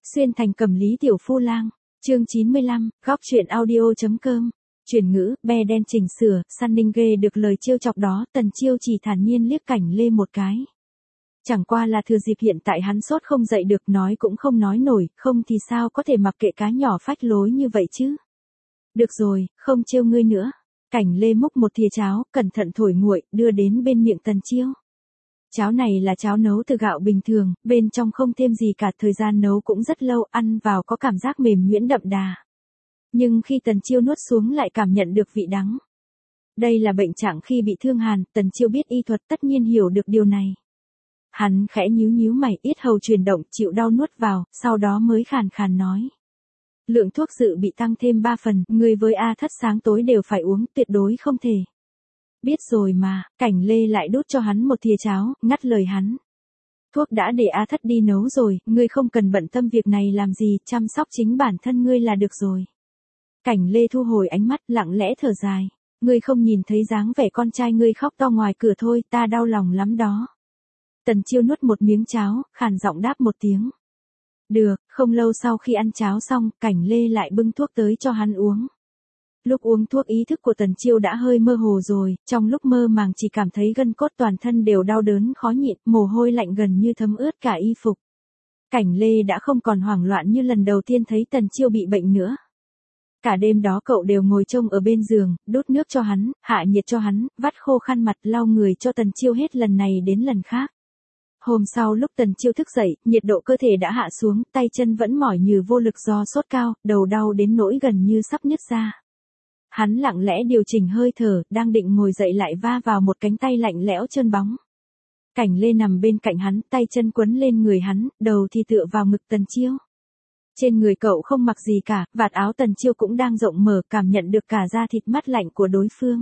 Xuyên thành Cẩm Lý tiểu phu lang, chương 95, góc truyện audio.com. Chuyển ngữ, be đen chỉnh sửa, Sunning ghê được lời trêu chọc đó, Tần Chiêu chỉ thản nhiên liếc Cảnh Lê một cái. Chẳng qua là thừa dịp hiện tại hắn sốt không dậy được, nói cũng không nói nổi, không thì sao có thể mặc kệ cá nhỏ phách lối như vậy chứ. Được rồi, không trêu ngươi nữa. Cảnh Lê múc một thìa cháo, cẩn thận thổi nguội, đưa đến bên miệng Tần Chiêu. Cháo này là cháo nấu từ gạo bình thường, bên trong không thêm gì cả, thời gian nấu cũng rất lâu, ăn vào có cảm giác mềm nhuyễn đậm đà. Nhưng khi Tần Chiêu nuốt xuống lại cảm nhận được vị đắng. Đây là bệnh trạng khi bị thương hàn, Tần Chiêu biết y thuật tất nhiên hiểu được điều này. Hắn khẽ nhíu nhíu mày, yết hầu chuyển động, chịu đau nuốt vào, sau đó mới khàn khàn nói. Lượng thuốc dự bị tăng thêm 3 phần, ngươi với A Thất sáng tối đều phải uống, tuyệt đối không thể. Biết rồi mà, Cảnh Lê lại đút cho hắn một thìa cháo, ngắt lời hắn. Thuốc đã để A Thất đi nấu rồi, ngươi không cần bận tâm việc này làm gì, chăm sóc chính bản thân ngươi là được rồi. Cảnh Lê thu hồi ánh mắt, lặng lẽ thở dài. Ngươi không nhìn thấy dáng vẻ con trai ngươi khóc to ngoài cửa thôi, ta đau lòng lắm đó. Tần Chiêu nuốt một miếng cháo, khàn giọng đáp một tiếng. Được, không lâu sau khi ăn cháo xong, Cảnh Lê lại bưng thuốc tới cho hắn uống. Lúc uống thuốc ý thức của Tần Chiêu đã hơi mơ hồ rồi, trong lúc mơ màng chỉ cảm thấy gân cốt toàn thân đều đau đớn khó nhịn, mồ hôi lạnh gần như thấm ướt cả y phục. Cảnh Lê đã không còn hoảng loạn như lần đầu tiên thấy Tần Chiêu bị bệnh nữa. Cả đêm đó cậu đều ngồi trông ở bên giường, đút nước cho hắn, hạ nhiệt cho hắn, vắt khô khăn mặt, lau người cho Tần Chiêu hết lần này đến lần khác. Hôm sau lúc Tần Chiêu thức dậy, nhiệt độ cơ thể đã hạ xuống, tay chân vẫn mỏi như vô lực do sốt cao, đầu đau đến nỗi gần như sắp nứt ra. Hắn lặng lẽ điều chỉnh hơi thở, đang định ngồi dậy lại va vào một cánh tay lạnh lẽo trơn bóng. Cảnh Lê nằm bên cạnh hắn, tay chân quấn lên người hắn, đầu thì tựa vào ngực Tần Chiêu. Trên người cậu không mặc gì cả, vạt áo Tần Chiêu cũng đang rộng mở, cảm nhận được cả da thịt mát lạnh của đối phương.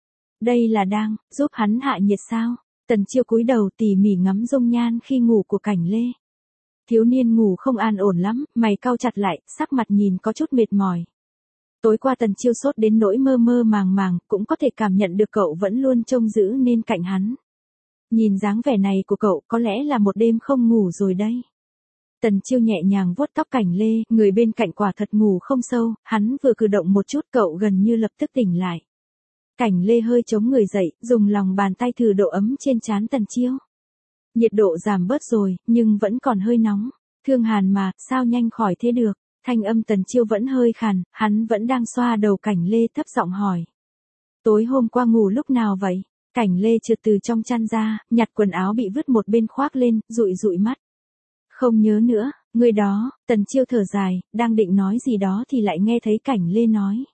Đây là đang giúp hắn hạ nhiệt sao? Tần Chiêu cúi đầu tỉ mỉ ngắm dung nhan khi ngủ của Cảnh Lê. Thiếu niên ngủ không an ổn lắm, mày cau chặt lại, sắc mặt nhìn có chút mệt mỏi. Tối qua Tần Chiêu sốt đến nỗi mơ mơ màng màng, cũng có thể cảm nhận được cậu vẫn luôn trông giữ nên cạnh hắn. Nhìn dáng vẻ này của cậu có lẽ là một đêm không ngủ rồi đây. Tần Chiêu nhẹ nhàng vuốt tóc Cảnh Lê, người bên cạnh quả thật ngủ không sâu, hắn vừa cử động một chút cậu gần như lập tức tỉnh lại. Cảnh Lê hơi chống người dậy, dùng lòng bàn tay thử độ ấm trên trán Tần Chiêu. Nhiệt độ giảm bớt rồi, nhưng vẫn còn hơi nóng. Thương hàn mà, sao nhanh khỏi thế được? Thanh âm Tần Chiêu vẫn hơi khàn, hắn vẫn đang xoa đầu Cảnh Lê thấp giọng hỏi. Tối hôm qua ngủ lúc nào vậy? Cảnh Lê trượt từ trong chăn ra, nhặt quần áo bị vứt một bên khoác lên, dụi dụi mắt. Không nhớ nữa, người đó. Tần Chiêu thở dài, đang định nói gì đó thì lại nghe thấy Cảnh Lê nói.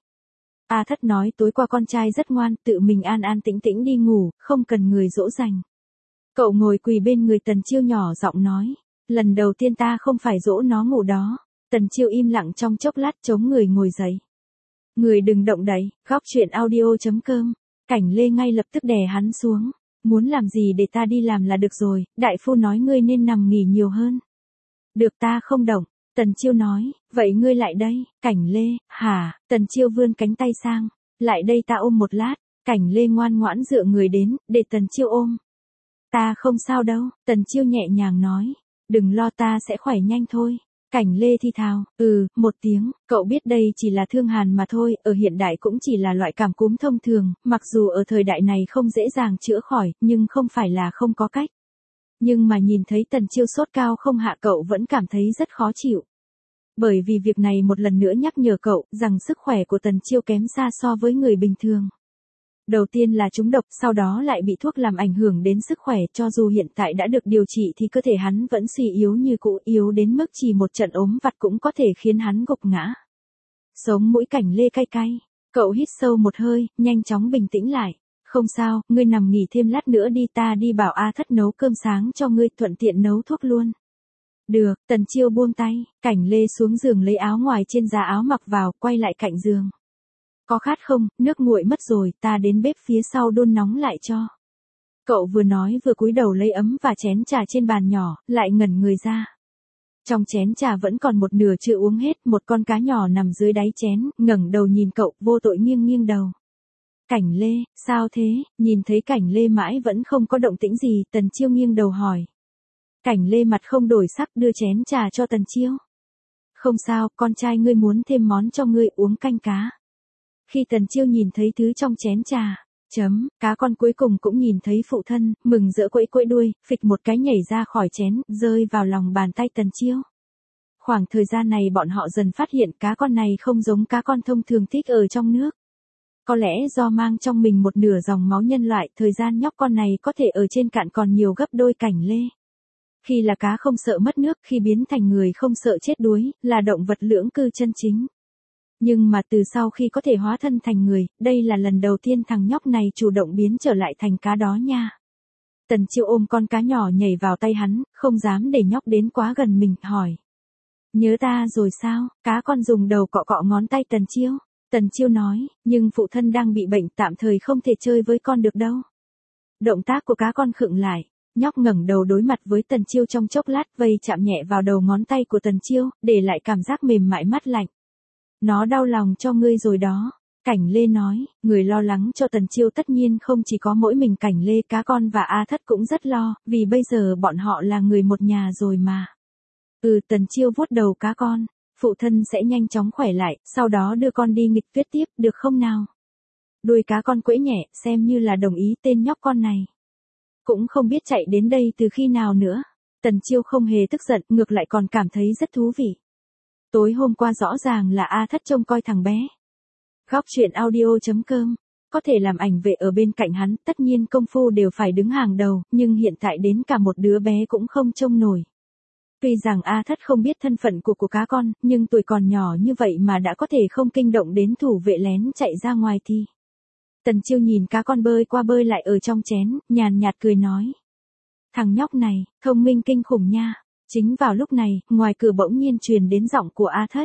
A Thất nói tối qua con trai rất ngoan, tự mình an an tĩnh tĩnh đi ngủ, không cần người dỗ dành. Cậu ngồi quỳ bên người Tần Chiêu nhỏ giọng nói. Lần đầu tiên ta không phải dỗ nó ngủ đó. Tần Chiêu im lặng trong chốc lát chống người ngồi dậy. Người đừng động đậy, góc truyện audio.com. Cảnh Lê ngay lập tức đè hắn xuống. Muốn làm gì để ta đi làm là được rồi, đại phu nói ngươi nên nằm nghỉ nhiều hơn. Được, ta không động. Tần Chiêu nói, vậy ngươi lại đây. Cảnh Lê, hả? Tần Chiêu vươn cánh tay sang. Lại đây ta ôm một lát. Cảnh Lê ngoan ngoãn dựa người đến, để Tần Chiêu ôm. Ta không sao đâu, Tần Chiêu nhẹ nhàng nói. Đừng lo, ta sẽ khỏe nhanh thôi. Cảnh Lê thi thào, một tiếng, cậu biết đây chỉ là thương hàn mà thôi, ở hiện đại cũng chỉ là loại cảm cúm thông thường, mặc dù ở thời đại này không dễ dàng chữa khỏi, nhưng không phải là không có cách. Nhưng mà nhìn thấy Tần Chiêu sốt cao không hạ cậu vẫn cảm thấy rất khó chịu. Bởi vì việc này một lần nữa nhắc nhở cậu rằng sức khỏe của Tần Chiêu kém xa so với người bình thường. Đầu tiên là trúng độc, sau đó lại bị thuốc làm ảnh hưởng đến sức khỏe, cho dù hiện tại đã được điều trị thì cơ thể hắn vẫn suy yếu như cũ, yếu đến mức chỉ một trận ốm vặt cũng có thể khiến hắn gục ngã. Sống mũi Cảnh Lê cay cay, cậu hít sâu một hơi, nhanh chóng bình tĩnh lại. Không sao, ngươi nằm nghỉ thêm lát nữa đi, ta đi bảo A Thất nấu cơm sáng cho ngươi, thuận tiện nấu thuốc luôn. Được, Tần Chiêu buông tay, Cảnh Lê xuống giường lấy áo ngoài trên giá áo mặc vào, quay lại cạnh giường. Có khát không, nước nguội mất rồi, ta đến bếp phía sau đun nóng lại cho. Cậu vừa nói vừa cúi đầu lấy ấm và chén trà trên bàn nhỏ, lại ngẩn người ra. Trong chén trà vẫn còn một nửa chưa uống hết, một con cá nhỏ nằm dưới đáy chén, ngẩng đầu nhìn cậu, vô tội nghiêng nghiêng đầu. Cảnh Lê, sao thế? Nhìn thấy Cảnh Lê mãi vẫn không có động tĩnh gì, Tần Chiêu nghiêng đầu hỏi. Cảnh Lê mặt không đổi sắc đưa chén trà cho Tần Chiêu. Không sao, con trai ngươi muốn thêm món cho ngươi uống canh cá. Khi Tần Chiêu nhìn thấy thứ trong chén trà, cá con cuối cùng cũng nhìn thấy phụ thân, mừng rỡ quẫy quẫy đuôi, phịch một cái nhảy ra khỏi chén, rơi vào lòng bàn tay Tần Chiêu. Khoảng thời gian này bọn họ dần phát hiện cá con này không giống cá con thông thường thích ở trong nước. Có lẽ do mang trong mình một nửa dòng máu nhân loại, thời gian nhóc con này có thể ở trên cạn còn nhiều gấp đôi Cảnh Lê. Khi là cá không sợ mất nước, khi biến thành người không sợ chết đuối, là động vật lưỡng cư chân chính. Nhưng mà từ sau khi có thể hóa thân thành người, đây là lần đầu tiên thằng nhóc này chủ động biến trở lại thành cá đó nha. Tần Chiêu ôm con cá nhỏ nhảy vào tay hắn, không dám để nhóc đến quá gần mình, hỏi. Nhớ ta rồi sao? Cá con dùng đầu cọ cọ ngón tay Tần Chiêu. Tần Chiêu nói, nhưng phụ thân đang bị bệnh, tạm thời không thể chơi với con được đâu. Động tác của cá con khựng lại, nhóc ngẩng đầu đối mặt với Tần Chiêu trong chốc lát, vây chạm nhẹ vào đầu ngón tay của Tần Chiêu, để lại cảm giác mềm mại mát lạnh. Nó đau lòng cho ngươi rồi đó. Cảnh Lê nói, người lo lắng cho Tần Chiêu tất nhiên không chỉ có mỗi mình Cảnh Lê, cá con và A Thất cũng rất lo, vì bây giờ bọn họ là người một nhà rồi mà. Tần Chiêu vuốt đầu cá con, phụ thân sẽ nhanh chóng khỏe lại, sau đó đưa con đi nghịch tuyết tiếp, được không nào? Đuôi cá con quẫy nhẹ, xem như là đồng ý tên nhóc con này. Cũng không biết chạy đến đây từ khi nào nữa. Tần Chiêu không hề tức giận, ngược lại còn cảm thấy rất thú vị. Tối hôm qua rõ ràng là A Thất trông coi thằng bé. Góc truyện audio.com, có thể làm ảnh vệ ở bên cạnh hắn, tất nhiên công phu đều phải đứng hàng đầu, nhưng hiện tại đến cả một đứa bé cũng không trông nổi. Tuy rằng A Thất không biết thân phận của cá con, nhưng tuổi còn nhỏ như vậy mà đã có thể không kinh động đến thủ vệ lén chạy ra ngoài thì. Tần Chiêu nhìn cá con bơi qua bơi lại ở trong chén, nhàn nhạt cười nói. Thằng nhóc này, thông minh kinh khủng nha. Chính vào lúc này, ngoài cửa bỗng nhiên truyền đến giọng của A Thất.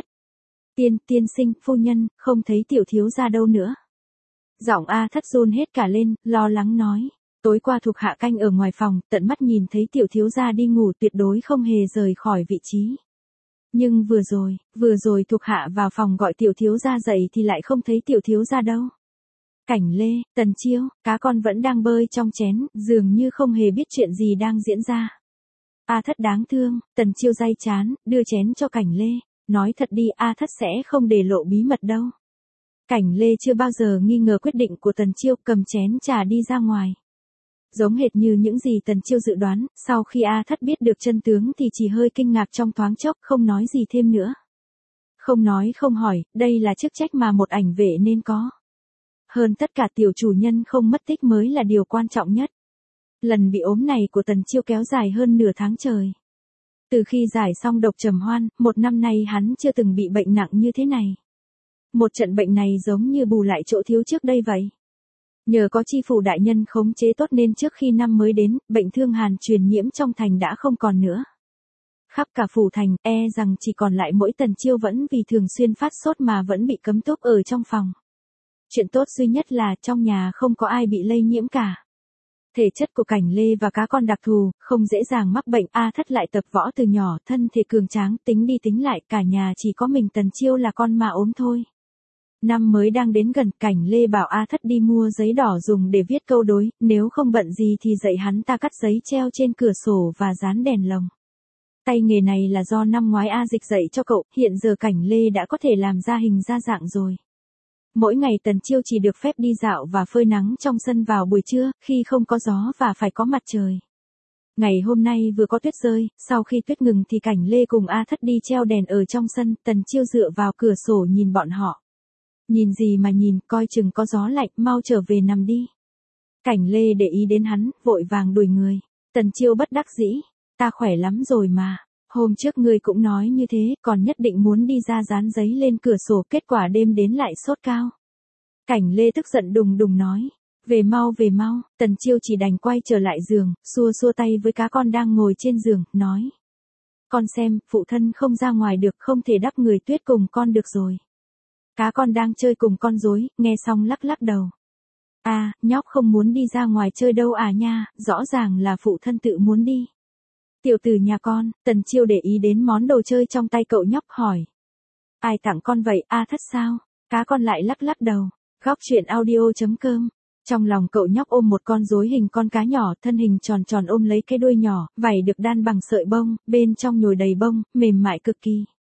Tiên sinh, phu nhân, không thấy tiểu thiếu gia đâu nữa. Giọng A Thất run hết cả lên, lo lắng nói. Tối qua thuộc hạ canh ở ngoài phòng, tận mắt nhìn thấy tiểu thiếu gia đi ngủ, tuyệt đối không hề rời khỏi vị trí. Nhưng vừa rồi thuộc hạ vào phòng gọi tiểu thiếu gia dậy thì lại không thấy tiểu thiếu gia đâu. Cảnh Lê, Tần Chiêu, cá con vẫn đang bơi trong chén, dường như không hề biết chuyện gì đang diễn ra. A Thất đáng thương, Tần Chiêu day chán, đưa chén cho Cảnh Lê, nói thật đi, A Thất sẽ không để lộ bí mật đâu. Cảnh Lê chưa bao giờ nghi ngờ quyết định của Tần Chiêu, cầm chén trà đi ra ngoài. Giống hệt như những gì Tần Chiêu dự đoán, sau khi A Thất biết được chân tướng thì chỉ hơi kinh ngạc trong thoáng chốc, không nói gì thêm nữa. Không nói không hỏi, đây là chức trách mà một ảnh vệ nên có. Hơn tất cả, tiểu chủ nhân không mất tích mới là điều quan trọng nhất. Lần bị ốm này của Tần Chiêu kéo dài hơn nửa tháng trời. Từ khi giải xong độc trầm hoan, một năm nay hắn chưa từng bị bệnh nặng như thế này. Một trận bệnh này giống như bù lại chỗ thiếu trước đây vậy. Nhờ có chi phủ đại nhân khống chế tốt nên trước khi năm mới đến, bệnh thương hàn truyền nhiễm trong thành đã không còn nữa. Khắp cả phủ thành, rằng chỉ còn lại mỗi Tần Chiêu vẫn vì thường xuyên phát sốt mà vẫn bị cấm túc ở trong phòng. Chuyện tốt duy nhất là trong nhà không có ai bị lây nhiễm cả. Thể chất của Cảnh Lê và cá con đặc thù, không dễ dàng mắc bệnh. A Thất lại tập võ từ nhỏ, thân thể cường tráng, tính đi tính lại cả nhà chỉ có mình Tần Chiêu là con mà ốm thôi. Năm mới đang đến gần, Cảnh Lê bảo A Thất đi mua giấy đỏ dùng để viết câu đối, nếu không bận gì thì dạy hắn ta cắt giấy treo trên cửa sổ và dán đèn lồng. Tay nghề này là do năm ngoái A Dịch dạy cho cậu, hiện giờ Cảnh Lê đã có thể làm ra hình ra dạng rồi. Mỗi ngày Tần Chiêu chỉ được phép đi dạo và phơi nắng trong sân vào buổi trưa, khi không có gió và phải có mặt trời. Ngày hôm nay vừa có tuyết rơi, sau khi tuyết ngừng thì Cảnh Lê cùng A Thất đi treo đèn ở trong sân, Tần Chiêu dựa vào cửa sổ nhìn bọn họ. Nhìn gì mà nhìn, coi chừng có gió lạnh, mau trở về nằm đi. Cảnh Lê để ý đến hắn, vội vàng đuổi người. Tần Chiêu bất đắc dĩ, ta khỏe lắm rồi mà. Hôm trước ngươi cũng nói như thế, còn nhất định muốn đi ra dán giấy lên cửa sổ, kết quả đêm đến lại sốt cao. Cảnh Lê tức giận đùng đùng nói, về mau, Tần Chiêu chỉ đành quay trở lại giường, xua xua tay với cá con đang ngồi trên giường, nói. Con xem, phụ thân không ra ngoài được, không thể đắp người tuyết cùng con được rồi. Cá con đang chơi cùng con rối, nghe xong lắc lắc đầu. Nhóc không muốn đi ra ngoài chơi đâu à nha, rõ ràng là phụ thân tự muốn đi. Tiểu tử nhà con, Tần Chiêu để ý đến món đồ chơi trong tay cậu nhóc, hỏi. Ai tặng con vậy, A Thất sao? Cá con lại lắc lắc đầu. Góc truyện audio.com. Trong lòng cậu nhóc ôm một con rối hình con cá nhỏ, thân hình tròn tròn ôm lấy cái đuôi nhỏ, vảy được đan bằng sợi bông, bên trong nhồi đầy bông, mềm mại cực kỳ.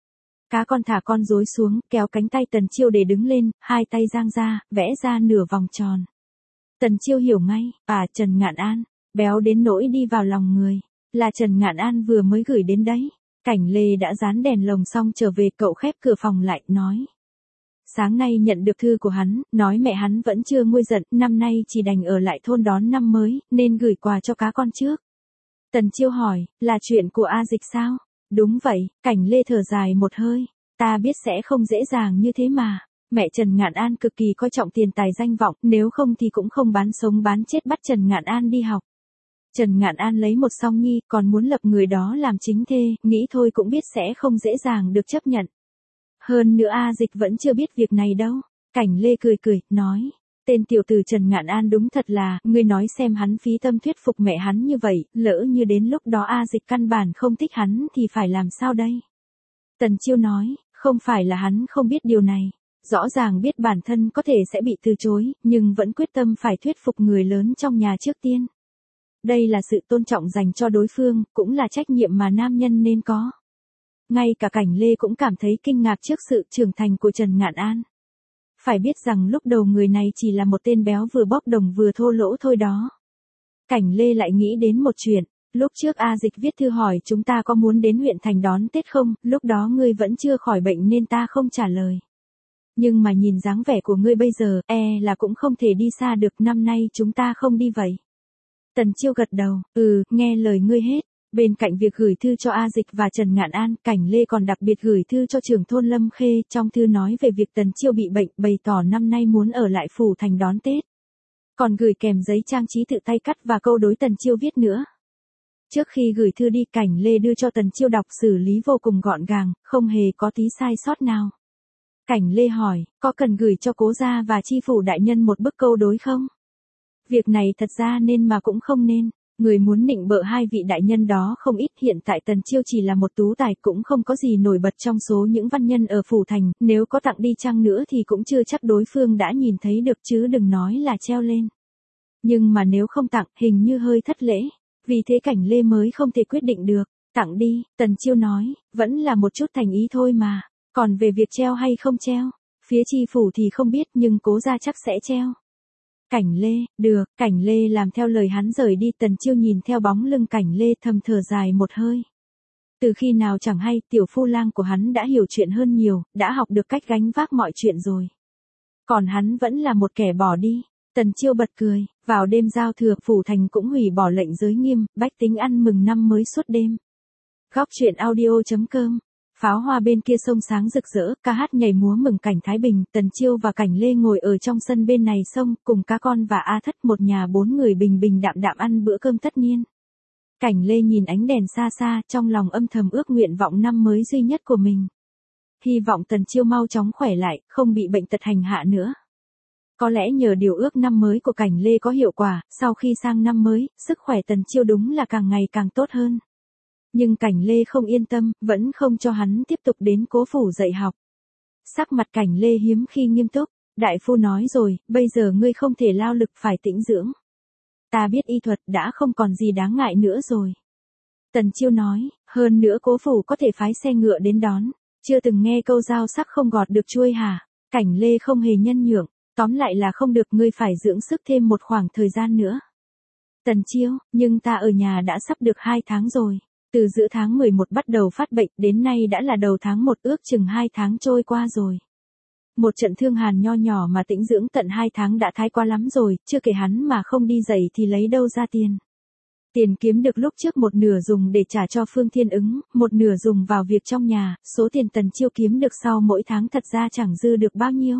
Cá con thả con rối xuống, kéo cánh tay Tần Chiêu để đứng lên, hai tay giang ra, vẽ ra nửa vòng tròn. Tần Chiêu hiểu ngay, Trần Ngạn An, béo đến nỗi đi vào lòng người. Là Trần Ngạn An vừa mới gửi đến đấy. Cảnh Lê đã dán đèn lồng xong trở về, cậu khép cửa phòng lại, nói. Sáng nay nhận được thư của hắn, nói mẹ hắn vẫn chưa nguôi giận, năm nay chỉ đành ở lại thôn đón năm mới, nên gửi quà cho cá con trước. Tần Chiêu hỏi, là chuyện của A Dịch sao? Đúng vậy, Cảnh Lê thở dài một hơi. Ta biết sẽ không dễ dàng như thế mà. Mẹ Trần Ngạn An cực kỳ coi trọng tiền tài danh vọng, nếu không thì cũng không bán sống bán chết bắt Trần Ngạn An đi học. Trần Ngạn An lấy một song nhi, còn muốn lập người đó làm chính thê, nghĩ thôi cũng biết sẽ không dễ dàng được chấp nhận. Hơn nữa A Dịch vẫn chưa biết việc này đâu. Cảnh Lê cười, nói. Tên tiểu tử Trần Ngạn An đúng thật là, ngươi nói xem hắn phí tâm thuyết phục mẹ hắn như vậy, lỡ như đến lúc đó A Dịch căn bản không thích hắn thì phải làm sao đây? Tần Chiêu nói, không phải là hắn không biết điều này. Rõ ràng biết bản thân có thể sẽ bị từ chối, nhưng vẫn quyết tâm phải thuyết phục người lớn trong nhà trước tiên. Đây là sự tôn trọng dành cho đối phương, cũng là trách nhiệm mà nam nhân nên có. Ngay cả Cảnh Lê cũng cảm thấy kinh ngạc trước sự trưởng thành của Trần Ngạn An. Phải biết rằng lúc đầu người này chỉ là một tên béo vừa bốc đồng vừa thô lỗ thôi đó. Cảnh Lê lại nghĩ đến một chuyện, lúc trước A Dịch viết thư hỏi chúng ta có muốn đến huyện thành đón Tết không, lúc đó ngươi vẫn chưa khỏi bệnh nên ta không trả lời. Nhưng mà nhìn dáng vẻ của ngươi bây giờ, là cũng không thể đi xa được, năm nay chúng ta không đi vậy. Tần Chiêu gật đầu, nghe lời ngươi hết. Bên cạnh việc gửi thư cho A Dịch và Trần Ngạn An, Cảnh Lê còn đặc biệt gửi thư cho trưởng thôn Lâm Khê, trong thư nói về việc Tần Chiêu bị bệnh, bày tỏ năm nay muốn ở lại phủ thành đón Tết. Còn gửi kèm giấy trang trí tự tay cắt và câu đối Tần Chiêu viết nữa. Trước khi gửi thư đi, Cảnh Lê đưa cho Tần Chiêu đọc, xử lý vô cùng gọn gàng, không hề có tí sai sót nào. Cảnh Lê hỏi, có cần gửi cho Cố gia và Chi phủ đại nhân một bức câu đối không? Việc này thật ra nên mà cũng không nên. Người muốn nịnh bợ hai vị đại nhân đó không ít, hiện tại Tần Chiêu chỉ là một tú tài, cũng không có gì nổi bật trong số những văn nhân ở phủ thành, nếu có tặng đi chăng nữa thì cũng chưa chắc đối phương đã nhìn thấy được, chứ đừng nói là treo lên. Nhưng mà nếu không tặng, hình như hơi thất lễ, vì thế Cảnh Lê mới không thể quyết định được. Tặng đi, Tần Chiêu nói, vẫn là một chút thành ý thôi mà, còn về việc treo hay không treo, phía Chi phủ thì không biết, nhưng Cố gia chắc sẽ treo. Cảnh Lê, được, Cảnh Lê làm theo lời hắn rời đi. Tần Chiêu nhìn theo bóng lưng Cảnh Lê thầm thở dài một hơi. Từ khi nào chẳng hay, tiểu phu lang của hắn đã hiểu chuyện hơn nhiều, đã học được cách gánh vác mọi chuyện rồi. Còn hắn vẫn là một kẻ bỏ đi. Tần Chiêu bật cười, vào đêm giao thừa, phủ thành cũng hủy bỏ lệnh giới nghiêm, bách tính ăn mừng năm mới suốt đêm. Góc truyện audio.com. Pháo hoa bên kia sông sáng rực rỡ, ca hát nhảy múa mừng cảnh thái bình. Tần Chiêu và Cảnh Lê ngồi ở trong sân bên này sông, cùng cá con và A Thất, một nhà 4 người bình bình đạm đạm ăn bữa cơm tất niên. Cảnh Lê nhìn ánh đèn xa xa, trong lòng âm thầm ước nguyện vọng năm mới duy nhất của mình. Hy vọng Tần Chiêu mau chóng khỏe lại, không bị bệnh tật hành hạ nữa. Có lẽ nhờ điều ước năm mới của Cảnh Lê có hiệu quả, sau khi sang năm mới, sức khỏe Tần Chiêu đúng là càng ngày càng tốt hơn. Nhưng Cảnh Lê không yên tâm, vẫn không cho hắn tiếp tục đến Cố phủ dạy học. Sắc mặt Cảnh Lê hiếm khi nghiêm túc, đại phu nói rồi, bây giờ ngươi không thể lao lực, phải tĩnh dưỡng. Ta biết y thuật đã không còn gì đáng ngại nữa rồi. Tần Chiêu nói, hơn nữa Cố phủ có thể phái xe ngựa đến đón, chưa từng nghe câu dao sắc không gọt được chuôi hả? Cảnh Lê không hề nhân nhượng, tóm lại là không được, ngươi phải dưỡng sức thêm một khoảng thời gian nữa. Tần Chiêu, nhưng ta ở nhà đã sắp được 2 tháng rồi. Từ giữa tháng 11 bắt đầu phát bệnh, đến nay đã là đầu tháng 1, ước chừng 2 tháng trôi qua rồi. Một trận thương hàn nho nhỏ mà tĩnh dưỡng tận 2 tháng đã thái quá lắm rồi, chưa kể hắn mà không đi dạy thì lấy đâu ra tiền. Tiền kiếm được lúc trước một nửa dùng để trả cho Phương Thiên Ứng, một nửa dùng vào việc trong nhà, số tiền Tần Chiêu kiếm được sau mỗi tháng thật ra chẳng dư được bao nhiêu.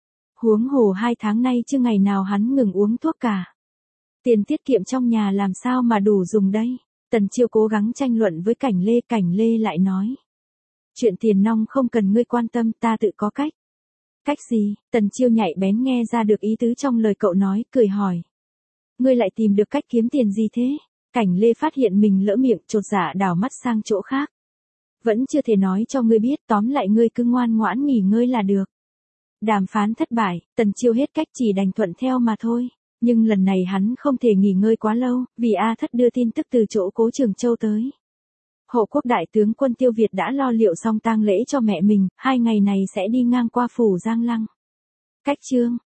Huống hồ 2 tháng nay chưa ngày nào hắn ngừng uống thuốc cả. Tiền tiết kiệm trong nhà làm sao mà đủ dùng đây? Tần Chiêu cố gắng tranh luận với Cảnh Lê, Cảnh Lê lại nói. Chuyện tiền nong không cần ngươi quan tâm, ta tự có cách. Cách gì? Tần Chiêu nhạy bén nghe ra được ý tứ trong lời cậu nói, cười hỏi. Ngươi lại tìm được cách kiếm tiền gì thế? Cảnh Lê phát hiện mình lỡ miệng, chột dạ đảo mắt sang chỗ khác. Vẫn chưa thể nói cho ngươi biết, tóm lại ngươi cứ ngoan ngoãn nghỉ ngơi là được. Đàm phán thất bại, Tần Chiêu hết cách chỉ đành thuận theo mà thôi. Nhưng lần này hắn không thể nghỉ ngơi quá lâu, vì A Thất đưa tin tức từ chỗ Cố Trường Châu tới. Hộ quốc đại tướng quân Tiêu Việt đã lo liệu xong tang lễ cho mẹ mình, 2 ngày này sẽ đi ngang qua phủ Giang Lăng. Cách chương